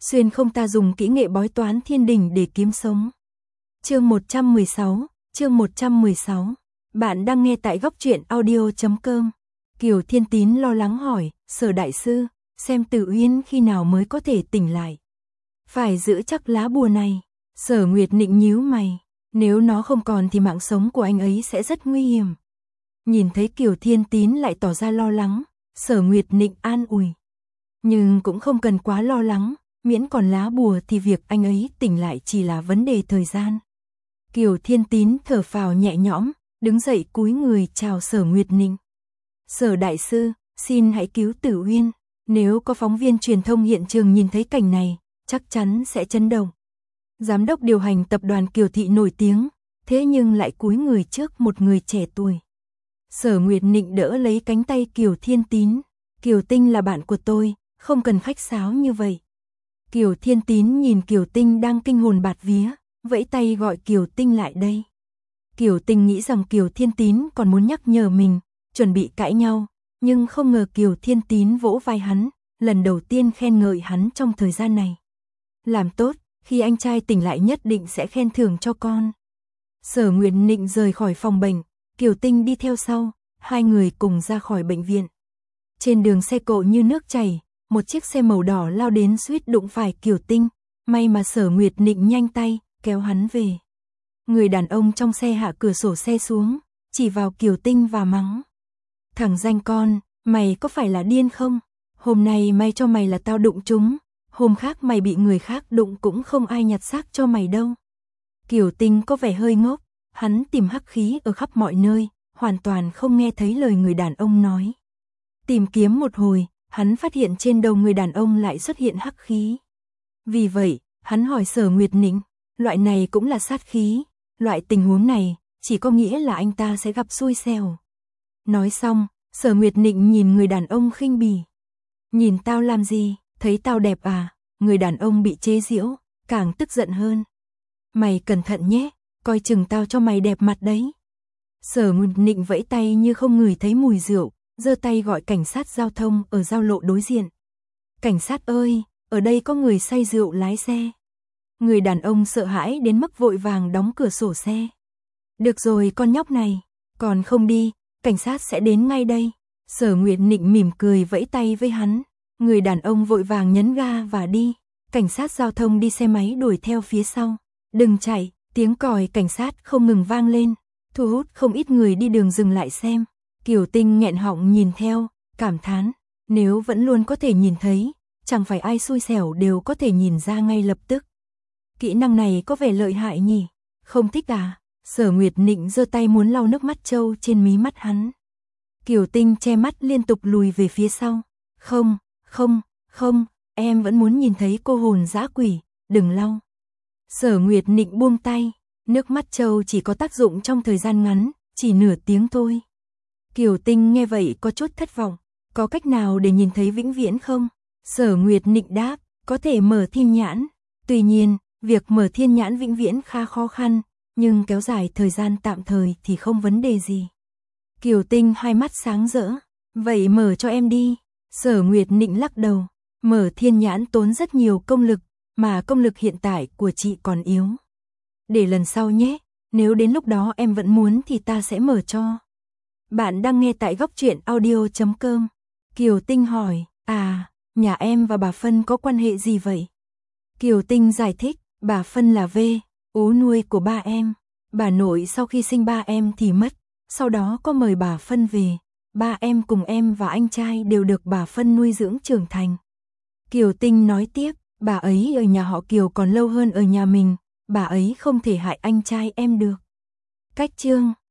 xuyên không ta dùng kỹ nghệ bói toán thiên đình để kiếm sống. Chương 116. Bạn đang nghe tại góc truyện audio.com. Kiều Thiên Tín lo lắng hỏi, Sở đại sư, xem Tử Uyên khi nào mới có thể tỉnh lại. Phải giữ chắc lá bùa này. Sở Nguyệt Nịnh nhíu mày, nếu nó không còn thì mạng sống của anh ấy sẽ rất nguy hiểm. Nhìn thấy Kiều Thiên Tín lại tỏ ra lo lắng, Sở Nguyệt Nịnh an ủi. Nhưng cũng không cần quá lo lắng, miễn còn lá bùa thì việc anh ấy tỉnh lại chỉ là vấn đề thời gian. Kiều Thiên Tín thở phào nhẹ nhõm, đứng dậy cúi người chào Sở Nguyệt Nịnh. Sở đại sư, xin hãy cứu Tử Uyên, nếu có phóng viên truyền thông hiện trường nhìn thấy cảnh này, chắc chắn sẽ chấn động. Giám đốc điều hành tập đoàn Kiều Thị nổi tiếng, thế nhưng lại cúi người trước một người trẻ tuổi. Sở Nguyệt Nịnh đỡ lấy cánh tay Kiều Thiên Tín. Kiều Tinh là bạn của tôi, không cần khách sáo như vậy. Kiều Thiên Tín nhìn Kiều Tinh đang kinh hồn bạt vía, vẫy tay gọi Kiều Tinh lại đây. Kiều Tinh nghĩ rằng Kiều Thiên Tín còn muốn nhắc nhở mình, chuẩn bị cãi nhau, nhưng không ngờ Kiều Thiên Tín vỗ vai hắn, lần đầu tiên khen ngợi hắn trong thời gian này. Làm tốt, khi anh trai tỉnh lại nhất định sẽ khen thưởng cho con. Sở Nguyệt Nịnh rời khỏi phòng bệnh, Kiều Tinh đi theo sau, hai người cùng ra khỏi bệnh viện. Trên đường xe cộ như nước chảy, một chiếc xe màu đỏ lao đến suýt đụng phải Kiều Tinh, may mà Sở Nguyệt Nịnh nhanh tay, kéo hắn về. Người đàn ông trong xe hạ cửa sổ xe xuống, chỉ vào Kiều Tinh và mắng. Thằng danh con, mày có phải là điên không? Hôm nay may cho mày là tao đụng chúng, hôm khác mày bị người khác đụng cũng không ai nhặt xác cho mày đâu. Kiều Tinh có vẻ hơi ngốc, hắn tìm hắc khí ở khắp mọi nơi, hoàn toàn không nghe thấy lời người đàn ông nói. Tìm kiếm một hồi, hắn phát hiện trên đầu người đàn ông lại xuất hiện hắc khí. Vì vậy, hắn hỏi Sở Nguyệt Nịnh, loại này cũng là sát khí, loại tình huống này, chỉ có nghĩa là anh ta sẽ gặp xui xẻo. Nói xong, Sở Nguyệt Nịnh nhìn người đàn ông khinh bỉ. Nhìn tao làm gì, thấy tao đẹp à? Người đàn ông bị chế giễu, càng tức giận hơn. Mày cẩn thận nhé, coi chừng tao cho mày đẹp mặt đấy. Sở Nguyệt Nịnh vẫy tay như không ngửi thấy mùi rượu, giơ tay gọi cảnh sát giao thông ở giao lộ đối diện. Cảnh sát ơi, ở đây có người say rượu lái xe. Người đàn ông sợ hãi đến mức vội vàng đóng cửa sổ xe. Được rồi con nhóc này, còn không đi, cảnh sát sẽ đến ngay đây. Sở Nguyệt Nịnh mỉm cười vẫy tay với hắn. Người đàn ông vội vàng nhấn ga và đi. Cảnh sát giao thông đi xe máy đuổi theo phía sau. Đừng chạy, tiếng còi cảnh sát không ngừng vang lên, thu hút không ít người đi đường dừng lại xem. Kiều Tinh nghẹn họng nhìn theo, cảm thán, nếu vẫn luôn có thể nhìn thấy, chẳng phải ai xui xẻo đều có thể nhìn ra ngay lập tức. Kỹ năng này có vẻ lợi hại nhỉ, không thích à? Sở Nguyệt Nịnh giơ tay muốn lau nước mắt trâu trên mí mắt hắn. Kiều Tinh che mắt liên tục lùi về phía sau. Không, em vẫn muốn nhìn thấy cô hồn dã quỷ, đừng lau. Sở Nguyệt Nịnh buông tay, nước mắt trâu chỉ có tác dụng trong thời gian ngắn, chỉ nửa tiếng thôi. Kiều Tinh nghe vậy có chút thất vọng, có cách nào để nhìn thấy vĩnh viễn không? Sở Nguyệt Nịnh đáp, có thể mở thiên nhãn. Tuy nhiên, việc mở thiên nhãn vĩnh viễn khá khó khăn, nhưng kéo dài thời gian tạm thời thì không vấn đề gì. Kiều Tinh hai mắt sáng rỡ, vậy mở cho em đi. Sở Nguyệt Nịnh lắc đầu, mở thiên nhãn tốn rất nhiều công lực, mà công lực hiện tại của chị còn yếu. Để lần sau nhé, nếu đến lúc đó em vẫn muốn thì ta sẽ mở cho. Bạn đang nghe tại góc truyện audio.com. Kiều Tinh hỏi, nhà em và bà Phân có quan hệ gì vậy? Kiều Tinh giải thích, bà Phân là ú nuôi của ba em. Bà nội sau khi sinh ba em thì mất, sau đó có mời bà Phân về. Ba em cùng em và anh trai đều được bà Phân nuôi dưỡng trưởng thành. Kiều Tinh nói tiếp, bà ấy ở nhà họ Kiều còn lâu hơn ở nhà mình, bà ấy không thể hại anh trai em được. Cách chương